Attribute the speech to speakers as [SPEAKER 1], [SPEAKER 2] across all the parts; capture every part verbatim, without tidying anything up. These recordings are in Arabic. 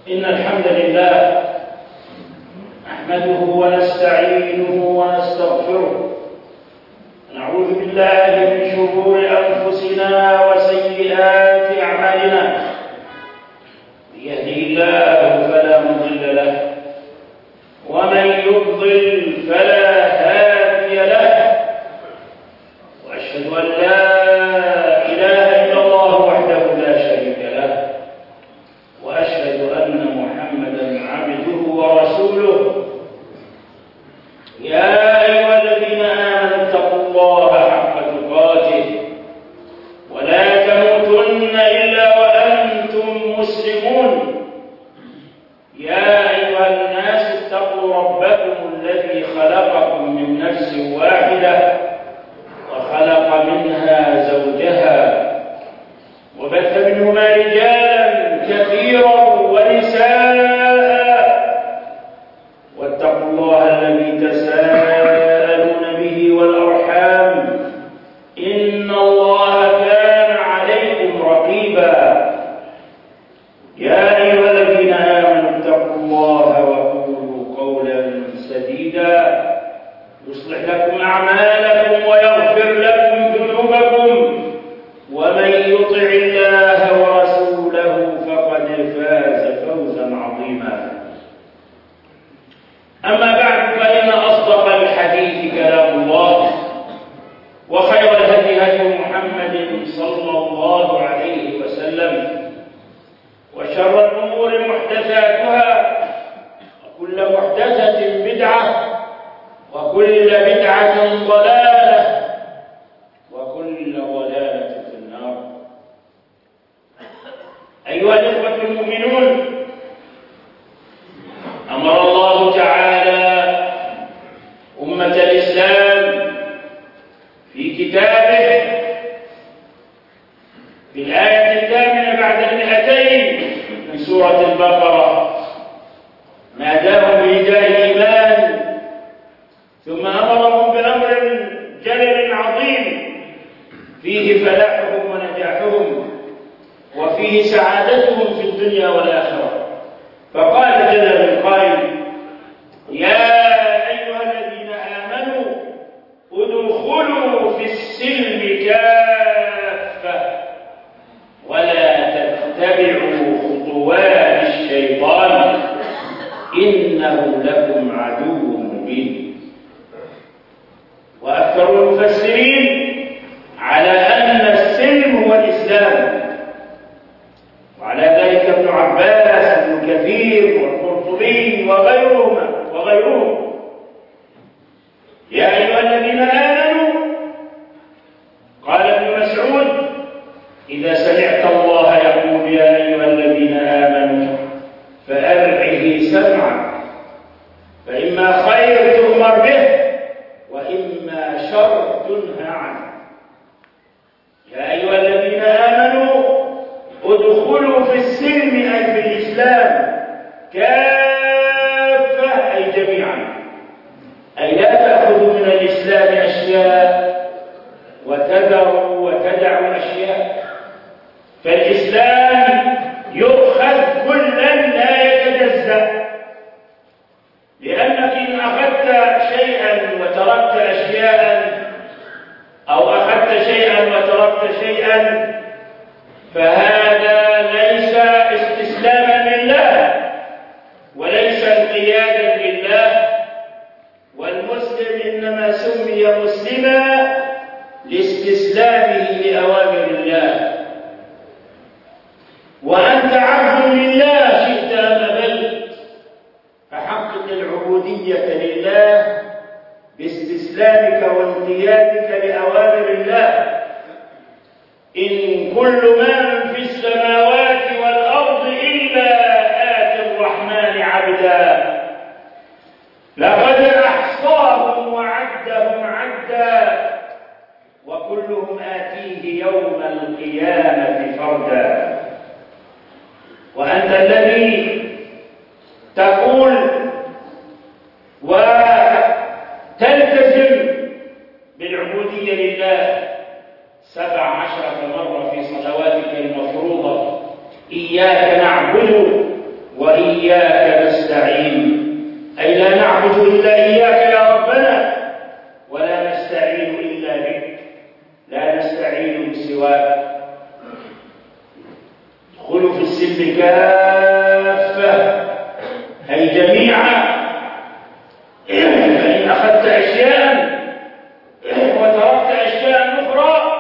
[SPEAKER 1] إن الحمد لله نحمده ونستعينه ونستغفره، نعوذ بالله من شرور أنفسنا وسيئات أعمالنا. من يهده الله فلا مضل له، ومن يضلل فلا هادي له، وأشهد أن لا إله إلا الله وحده لا شريك له، وأشهد أن محمدا عبده ورسوله. يا أيها الذين آمنوا اتقوا الله حق تقاته ولا تموتن إلا وأنتم مسلمون. يا أيها الناس اتقوا ربكم الذي خلقكم من نفس واحدة وخلق منها زوجها وبث منهما رجالا كثيرا ونساء، واتقوا الله الذي تساءلون به والأرحام إن الله كان عليكم رقيبا. يا أيها الذين آمنوا اتقوا الله وقولوا قولا سديدا يصلح لكم أعمالكم ويغفر لكم ذنوبكم، ومن يطع الله ورسوله فقد فاز فوزا عظيما. أما بعد، فإن أصدق الحديث كلام الله، وخير الهدي هدي محمد صلى الله عليه وسلم، وشر الأمور محدثاتها، وكل محدثة بدعة، وكل بدعة ضلالة، وكل ضلالة في النار. أيها الإخوة المؤمنون، أمر الله تعالى أمة الإسلام في كتابه في الآية الثامنة بعد المئتين من سورة البقرة، ناداهم بنداء الإيمان، ثم أمرهم بأمر جلل عظيم فيه فلاحهم ونجاحهم، وفيه سعادتهم في الدنيا والآخرة. فقال جل من قائل: يا أيها الذين آمنوا ادخلوا في السلم كافة ولا تتبعوا خطوات الشيطان إنه لكم عدو مبين. وأكثر المفسرين على أن السلم هو الإسلام، وعلى ذلك ابن عباس وابن كثير والقرطبي وغيرهما وغيرهم. يا أيها الذين آمنوا، قال ابن مسعود: إذا سمعت الله يقول يا أيها الذين آمنوا فأرعه سمعك، فإما خير تؤمر به وإما شر تنهى عنه. يا أيها الذين آمنوا ادخلوا في السلم أي في الإسلام كافة أي جميعا، أي لا تأخذوا من الإسلام أشياء وتذروا وتدعوا أشياء. فالإسلام يؤخذ كلا لا يتجزأ، لأنك إن أخذت شيئا وتركت أشياء، أو أخذت شيئا وتركت شيئا، فهذا ليس استسلاما لله وليس انقيادا لله. والمسلم إنما سمي مسلما لاستسلامه لأوامر الله. وأنت عبد لله شئت أم أبيت، فحقق العبودية لله باستسلامك وانقيادك لأوامر الله. إن كل من في السماوات والأرض إلا آتي الرحمن عبدا لقد أحصاهم وعدهم عدا وكلهم آتيه يوم القيامة فردا. وأنت الذي تقول وتلتزم بالعبودية لله سبع عشرة مرة في صلواتك المفروضة: إياك نعبد وإياك نعبد إلا إياك يا ربنا ولا نستعين إلا بك، لا نستعين بسواك. ادخلوا في السلم كافة أي جميعا، فإن أخذت أشياء وتركت أشياء أخرى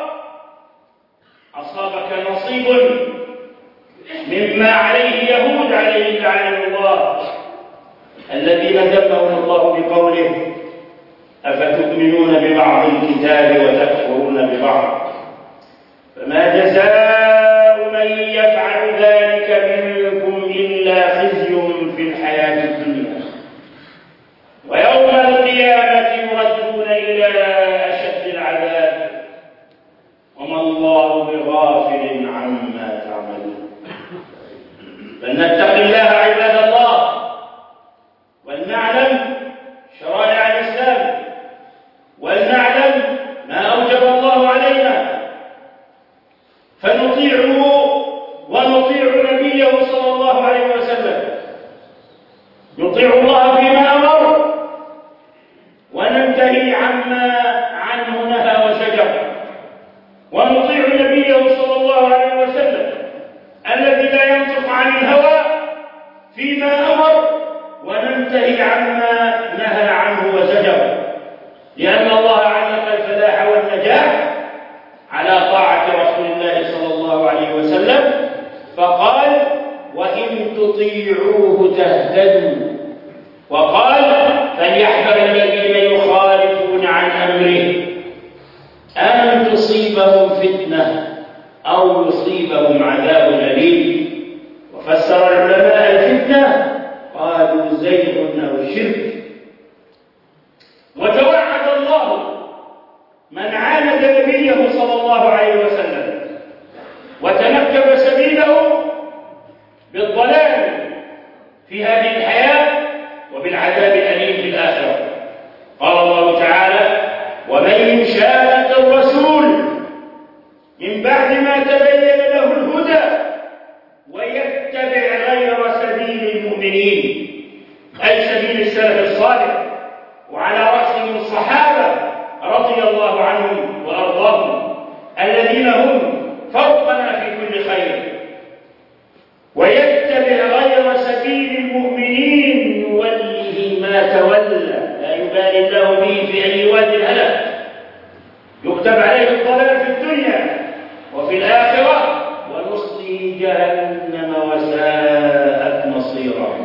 [SPEAKER 1] أصابك نصيب مما عليه يهود عليه لعنة الله الذين ذمهم الله بقوله أفتؤمنون ببعض الكتاب وتكفرون ببعض، فما جزاء من يفعل ذلك منكم إلا خزي في الحياة الدنيا ويوم القيامة يردون إلى أشد العذاب وما الله بغافل عما تعملون. فلنتق الله عباد الله ولنعلم شرائع الإسلام ولنعلم ما أوجب الله علينا فنطيعه ونطيع نبيه صلى الله عليه وسلم. نطيع الله فيما أمر وننتهي عما عنه نهى وزجر، ونطيع نبيه صلى الله عليه وسلم الذي لا ينطق عن الهوى فيما أمر، وننتهي عما نهى عنه وزجر، لأن الله علق الفلاح والنجاح على طاعة رسول الله صلى الله عليه وسلم، فقال وإن تطيعوه تهتدوا، وقال فليحذر الذين يخالفون عن أمره أن تصيبهم فتنة أو يصيبهم عذاب أليم. وفسر العلماء الفتنة قالوا زيغ أو شرك. وتوعد الله من عاند نبيه صلى الله عليه وسلم وتنكب سبيله بالضلال في هذه الحياة وبالعذاب الأليم في الآخرة. قال الله تعالى ومن يشاقق الرسول من بعد ما تبين له الهدى ويتبع غير سبيل المؤمنين أي سبيل السلف الصالح، وعلى رأسهم الصحابة رضي الله عنهم وأرضاهم الذين هم فوقنا في كل خير، ويتبع غير سبيل المؤمنين نوله ما تولى لا يبالي الله به في أي واد الهلك، يكتب عليه الضلال في الدنيا وفي الآخرة ونصلي جهنم وساءت مصيرا.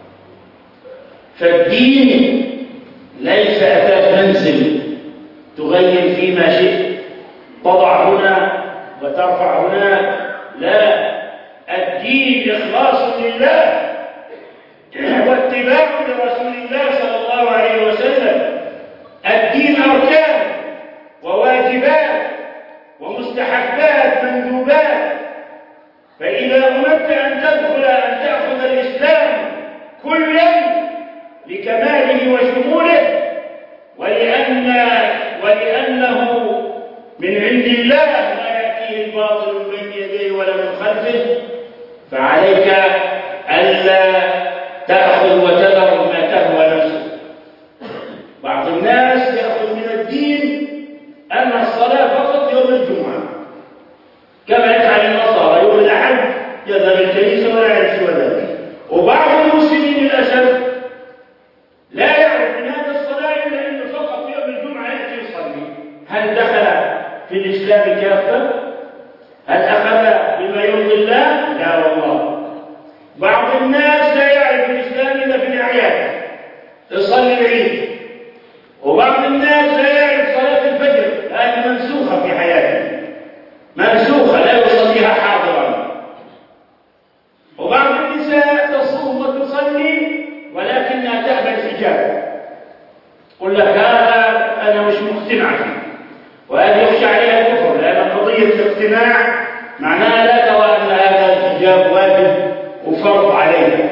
[SPEAKER 1] فالدين ليس أثاث منزل تغير فيه ما شئت، تضع هنا وترفع هنا، لا، الدين إخلاص لله واتباع لرسول الله صلى الله عليه وسلم. الدين أركان وواجبات ومستحبات مندوبات، فإذا أردت أن تدخل أن تأخذ الإسلام كلا لكماله وشموله ولأن ولأنه من عند الله لا يأتيه الباطل من بين يديه ولا من خلفه، فعليك ألا تأخذ وتذر ما تهوى نفسك. بعض الناس يأخذ من الدين أن الصلاة فقط يوم الجمعة كما يفعل النصارى يوم الأحد يذهب الكنيسة ولا يعرف سوى ذلك، وبعض المسلمين للأسف لا يعرف من هذا الصلاة إلا أنه فقط يوم الجمعة يأتي يصلي. هل دخل في الإسلام كافة؟ هل أخذ بما يرضي الله؟ لا والله. بعض الناس لا يعرف الإسلام إلا في الأعياد يصلي العيد، وبعض الناس لا يعرف صلاة الفجر، هذه منسوخة في حياته، منسوخة لا يصليها حاضرا. وبعض النساء تصوم وتصلي ولكنها تأبى الحجاب، قل لك هذا أنا مش مقتنع فيه، وهذه يخشى عليها الكفر، لأن قضية الاقتناع معناها لا ترى أن هذا الحجاب واجب وفرض عليها.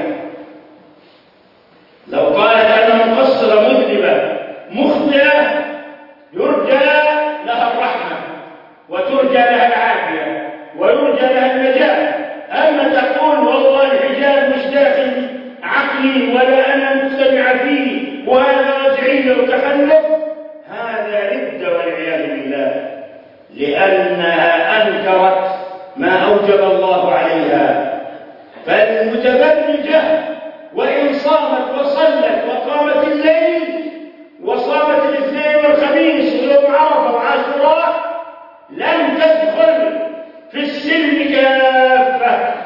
[SPEAKER 1] لو قالت أنا مقصرة مذنبة مخطئة يرجى لها الرحمة وترجى لها العافية ويرجى لها النجاة. أما تقول والله الحجاب مش داخل عقلي ولا أنا مقتنع فيه وهذا جاهلية وتخلف، هذا ردة والعياذ بالله، لأنها أنكرت ما أوجب الله عليها. فالمتبرجة وإن صامت وصلت وقامت الليل وصامت الاثنين والخميس ويوم عرفة وعاشوراء لم تدخل في السلم كافة.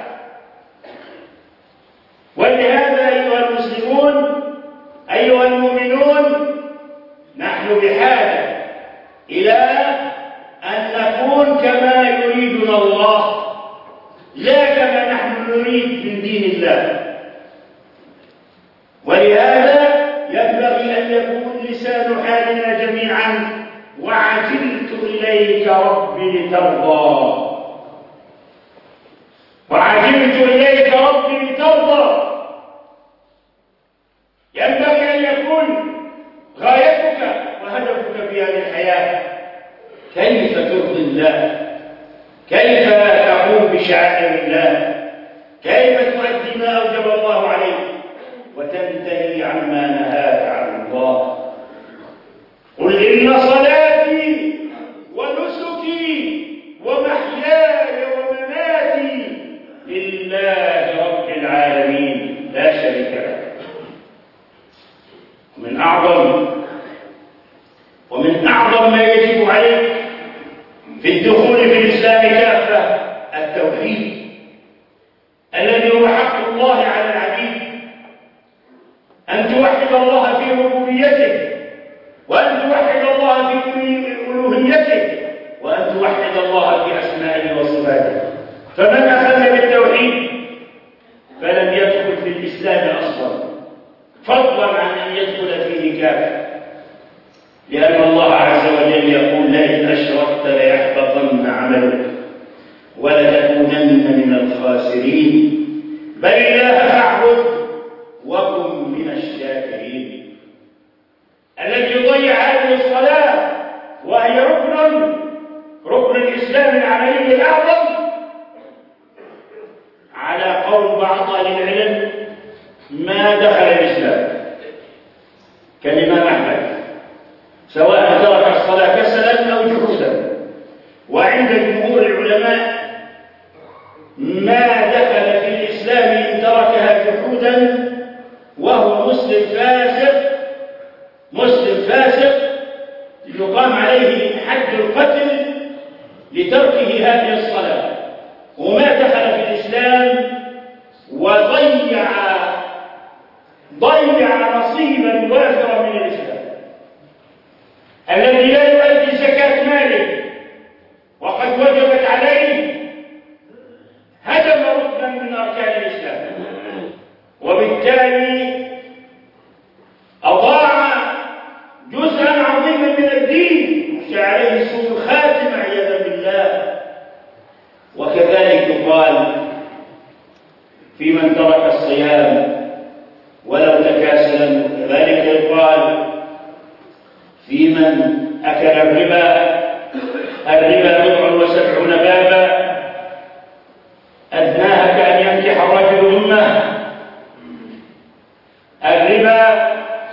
[SPEAKER 1] ولهذا أيها المسلمون أيها المؤمنون، نحن بحاجة إلى أن نكون كما يريدنا الله، لا كما نحن نريد من دين الله. ولهذا ينبغي أن يكون لسان حالنا جميعا وعجلت إليك ربي لترضى، وعجلت إليك ربي لترضى. ينبغي أن يكون غايتك وهدفك في هذه الحياة كيف ترضي الله، كيف تقوم بشعائر الله، كيف تؤدي ما أوجب الله عليك وتنتهي عما نهاك عن الله. قل إن صلاتي ونسكي ومحياي ومماتي لله رب العالمين لا شريك له. ومن أعظم ومن أعظم ما يجب عليك في الدخول في الإسلام كافة التوحيد الذي هو حق الله على العبيد، أن توحد الله في ربوبيته، وأن توحد الله في ألوهيته، وأن توحد الله في أسمائه وصفاته. فمن أخذ بالتوحيد فلم يدخل في الإسلام أصلا، فضلا عن أن يدخل فيه كافة، لأن الله عز وجل يقول لئن أشركت ليحبطن عملك ولتكونن من الخاسرين، بل الله فاعبد وكن من الشاكرين. الذي يضيع هذه الصلاة وهي ركن ركن الإسلام العملي الأعظم، على قول بعض أهل العلم ما دخل الإسلام كالإمام أحمد، سواء ترك الصلاة كسلا أو جحودا. وعند جمهور العلماء ما دخل في الإسلام إن تركها جحودا وهو مسلم فاسق مسلم فاسق يقام عليه حد القتل لتركه هذه الصلاة، وما دخل في الإسلام وضيع ضيع نصيبا وافرا من الإسلام. الذي لا يؤدي زكاة ماله وقد وجبت عليه هدم ركنا من أركان الإسلام، وبالتالي أضاع جزءا عظيما من الدين يخشى عليه سوء الخاتمة عياذا بالله. وكذلك يقال في من ترك الصيام ولو تكاسلا، وكذلك يقال في من أكل الربا. الربا بضع وسبعون بابا، أدناها كأن ينكح الرجل أمه. الربا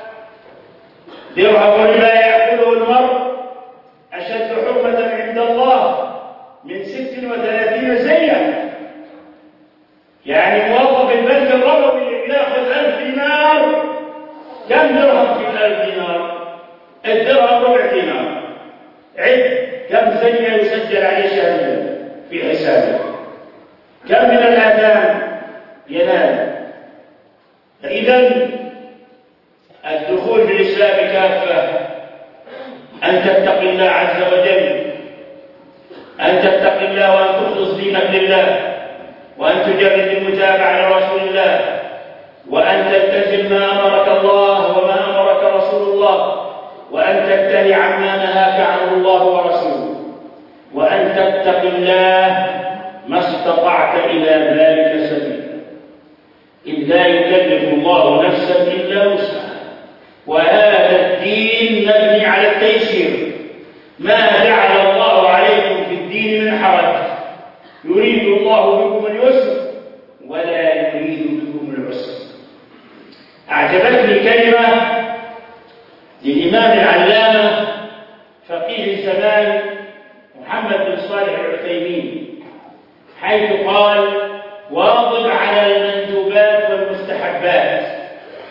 [SPEAKER 1] درهم ربا يأكله المرء أشد حرمة عند الله من ست وثلاثين زيا. يعني موظف البنك الربوي اللي بياخذ ألف دينار، كم درهم في الألف دينار؟ الدرهم ربع دينار. عد كم زيه يسجل عليه شهريا في حسابه، كم من الآثام ينال. فإذا الدخول في الإسلام كافة أن تتقي الله عز وجل، أن تتقي الله وأن تخلص دينك لله، وأن تجرد المتابعة لرسول الله، وأن تلتزم ما أمرك الله وما أمرك رسول الله، وأن تنتهي عما نهاك عنه الله ورسوله، وأن تتقي الله ما استطعت إلى ذلك سبيلا، إذ لا يكلف الله نفسا إلا وسعها. وهذا الدين مبني على التيسير، ما جعل الله عليكم في الدين من حرج، يريد الله بكم اليسر ولا يريد بكم العسر. أعجبتني كلمة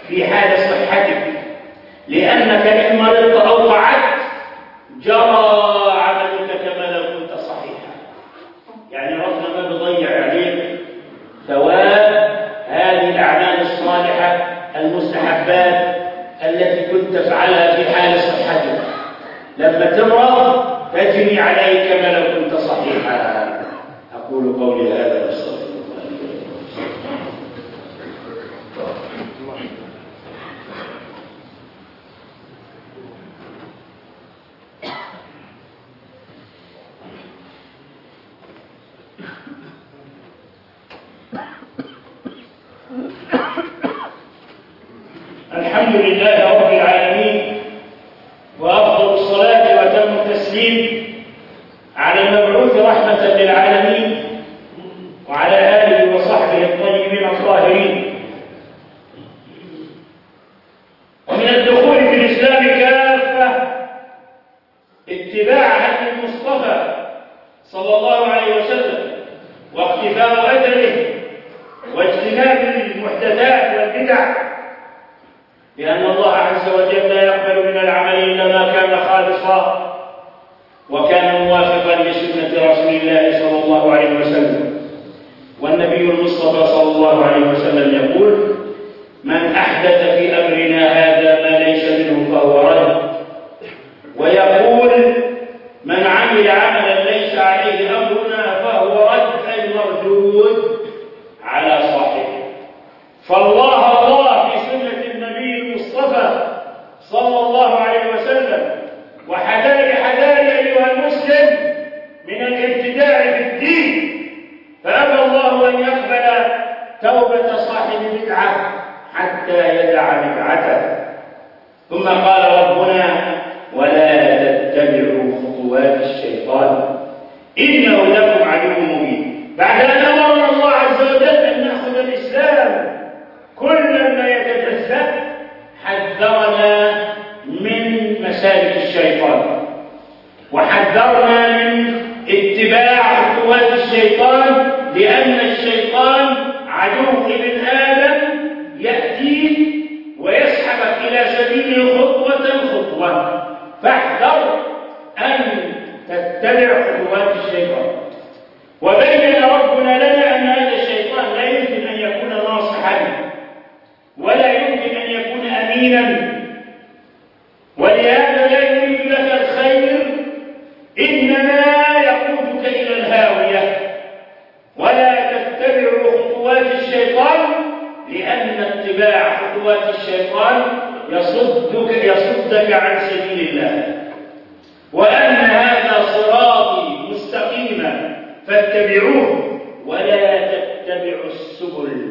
[SPEAKER 1] في حال صحتك، لأنك إن مرضت أو قعدت جرى عملك كما لو كنت صحيحا. يعني ربنا ما بيضيع عليك ثواب هذه الأعمال الصالحة المستحبات التي كنت تفعلها في حال صحتك، لما تمرض تجري عليك كما لو كنت صحيحا. أقول قولي هذا واستغفر الله لي ولكم. الحمد لله رب العالمين، وأفضل الصلاة وأتم التسليم على المبعوث رحمة للعالمين وعلى آله وصحبه الطيبين الطاهرين. ومن الدخول في الإسلام كافة اتباع هدي المصطفى صلى الله عليه وسلم واقتفاء أثره واجتناب المحدثات والبدع، لأن الله عز وجل لا يقبل من العمل إلا ما كان خالصا وكان موافقا لسنة رسول الله صلى الله عليه وسلم. والنبي المصطفى صلى الله عليه وسلم يقول: من أحدث في أمرنا هذا ما ليس منه فهو رد. ويقول: من عمل عملا ليس عليه أمرنا فهو رد، أي مردود على صاحبه. فالله الله في سنة النبي المصطفى صلى الله عليه وسلم، وحذاري حذاري أيها المسلم من الابتداع في الدين، فأبى الله أن يقبل توبة صاحب بدعة حتى يدع بدعته. ثم قال ربنا: ولا تتبعوا خطوات الشيطان إنه لكم عدو مبين. بعد أن أمرنا الله عز وجل أن نأخذ الإسلام كل ما يتجزأ، حذرنا من مسالك الشيطان، وحذرنا من اتباع خطوات الشيطان، لأن الشيطان عدو ابن آدم يأتي ويسحبك إلى سبيله خطوة خطوة، فاحذر أن تتبع خطوات الشيطان. وبين ربنا لنا أن هذا الشيطان لا يمكن أن يكون ناصحا ولا يمكن أن يكون أمينا، ولهذا لا يريد لك الخير، إنما يقودك إلى الهاوية. ولا تتبعوا خطوات الشيطان، لأن اتباع خطوات الشيطان يصدك يصدك عن سبيل الله. وأن هذا صراطي مستقيما فاتبعوه ولا تتبعوا السبل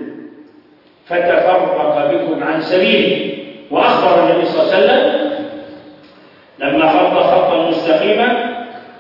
[SPEAKER 1] فتفرق بكم عن سبيله. وأخبر النبي صلى الله عليه وسلم لما خط خطا مستقيما،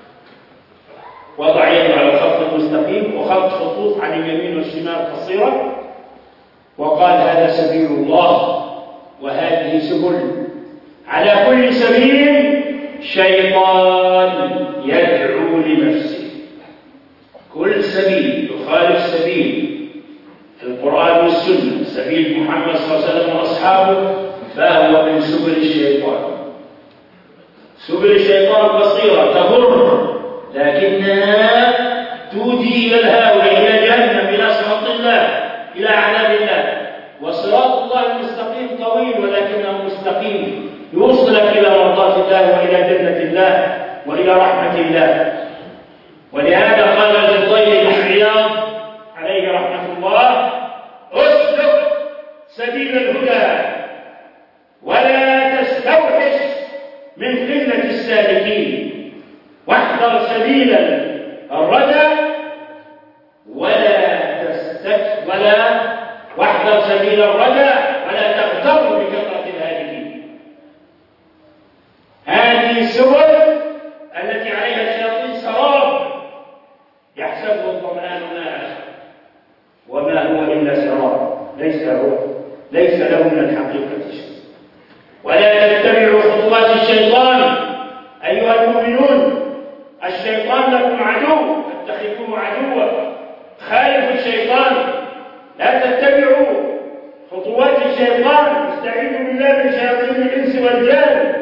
[SPEAKER 1] وضع يده على الخط المستقيم وخط خطوط عن اليمين والشمال قصيرة، وقال: هذا سبيل الله وهذه سبل. على كل سبيل شيطان يدعو لنفسه، كل سبيل يخالف سبيل القرآن والسنة، سبيل محمد صلى الله عليه وسلم وأصحابه، فهو من سبل الشيطان. سبل الشيطان قصيرة تضر، لكنها تودي إلى الهاوية، إلى جهنم، إلى سخط الله، إلى عذاب الله. وصراط الله المستقيم طويل ولكنه مستقيم، يوصلك إلى مرضاة الله وإلى جنة الله وإلى رحمة الله. ولهذا قال للضيف بن عياض عليه رحمة الله: اسلك سبيل الهدى ولا تستوحش من قلة السالكين، واحذر سبيل الردى ولا تستك ولا واحذر سبيل الردى ولا تغتر بكثرة الهالكين. هذه السبل التي عليها الشياطين سراب يحسبه الظمآن ماء وما هو إلا سراب، ليس هو ليس له من الحقيقة شيء. ولا تتبعوا خطوات الشيطان أيها المؤمنون، الشيطان لكم عدو فاتخذوه عدوا، خالفوا الشيطان، لا تتبعوا خطوات الشيطان، استعيذوا بالله من شياطين الإنس والجن.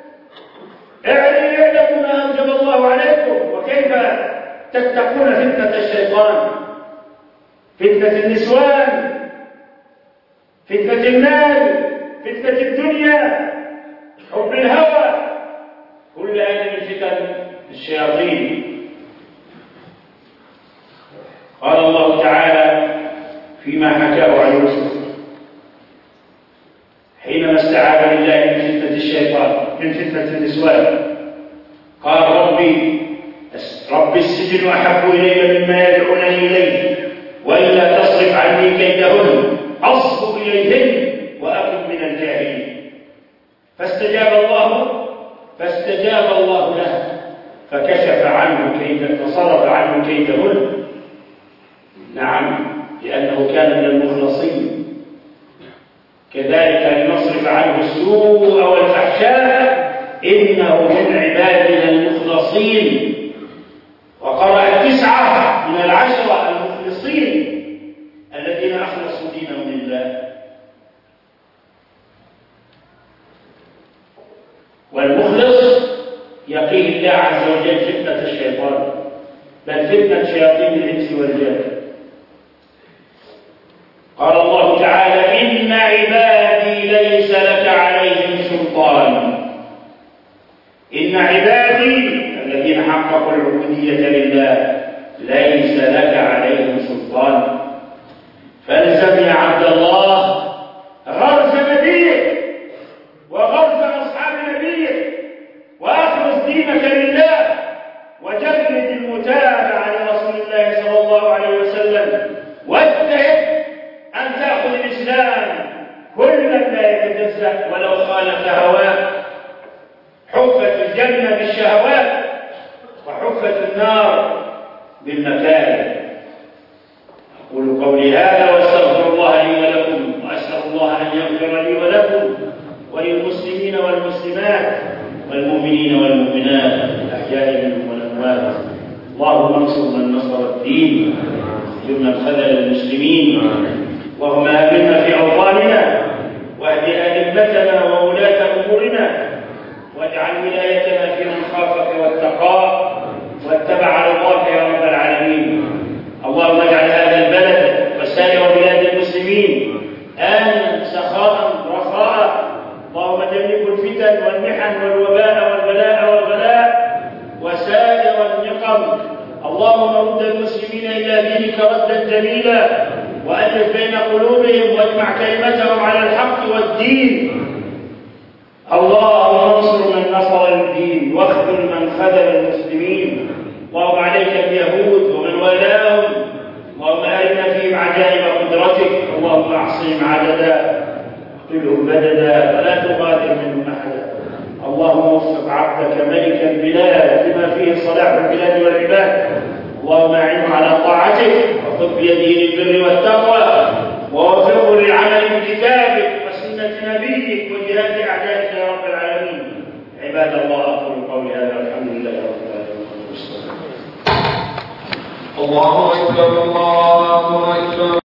[SPEAKER 1] اعلموا ما أوجب الله عليكم وكيف تتقون فتنة الشيطان، فتنة النسوان، فتنة المال، فتنة الدنيا، حب الهوى، كل هذه من فتن الشياطين. قال الله تعالى فيما حكاه عن يوسف حينما استعاذ بالله من فتنة الشيطان، من فتنة النسوان، قال ربي رب السجن أحب إلي مما يدعونني إليه وإلا تصرف عني كيدهن أصب إليهن وأكن من الجاهلين. فاستجاب الله فاستجاب الله له فكشف عنه كيد، فصرف عنه كيدهن. نعم، لأنه كان من المخلصين. كذلك لنصرف عنه السوء والفحشاء إنه من عبادنا المخلصين. وقرأ التسعة من العشرة المخلصين الذين أخلصوا دينهم لله. والمخلص يقيه الله عز وجل فتنة الشيطان، بل فتنة شياطين الإنس والجن. قال الله تعالى إن عبادي ليس لك عليهم سلطان. إن عبادي الذين حققوا العبودية لله ليس لك عليهم سلطان. فالزم يا عبد الله غرز نبيك وغرز أصحاب نبيك وأخلص دينك لله وجرد المتابعة لرسول الله صلى الله عليه وسلم واجتهد أن تأخذ الإسلام كلا لا يتجزأ ولو خالف هواك. حفت الجنة بالشهوات وحفت النار بالمكاره. أقول قولي هذا واستغفر الله لي ولكم، وأسأل الله أن يغفر لي ولكم وللمسلمين والمسلمات والمؤمنين والمؤمنات الأحياء منهم والأموات. اللهم انصر من نصر الدين واخذل من خذل المسلمين. اللهم آمنا في أوطاننا واهد أئمتنا وولاة أمورنا واجعل ولايتنا في من خافك واتقاك واتبع رضاك يا رب العالمين. اللهم اجعل هذا البلد وسائر بلاد المسلمين آمنا سخاء رخاء. اللهم جنب الفتن والمحن والوباء والبلاء والغلاء وسائر النقم. اللهم رد المسلمين إلى دينك ردا جميلا وألف بين قلوبهم واجمع كلمتهم على الحق والدين. اللهم انصر من نصر الدين واخذل من خذل المسلمين. اللهم عليك اليهود ومن والاهم. اللهم أرنا فيهم عجائب قدرتك. اللهم احصهم عددا واقتلهم بددا ولا تغادر منهم أحدا. اللهم وفق عبدك ملك البلاد لما فيه صلاح البلاد والعباد. اللهم أعنه على طاعتك وخذ بيده للبر والتقوى ووفقه للعمل بكتابك وسنة نبيك وجهاد أعدائك يا رب العالمين. عباد الله أقول قولي هذا والحمد لله رب العالمين.
[SPEAKER 2] الله أكبر الله أكبر.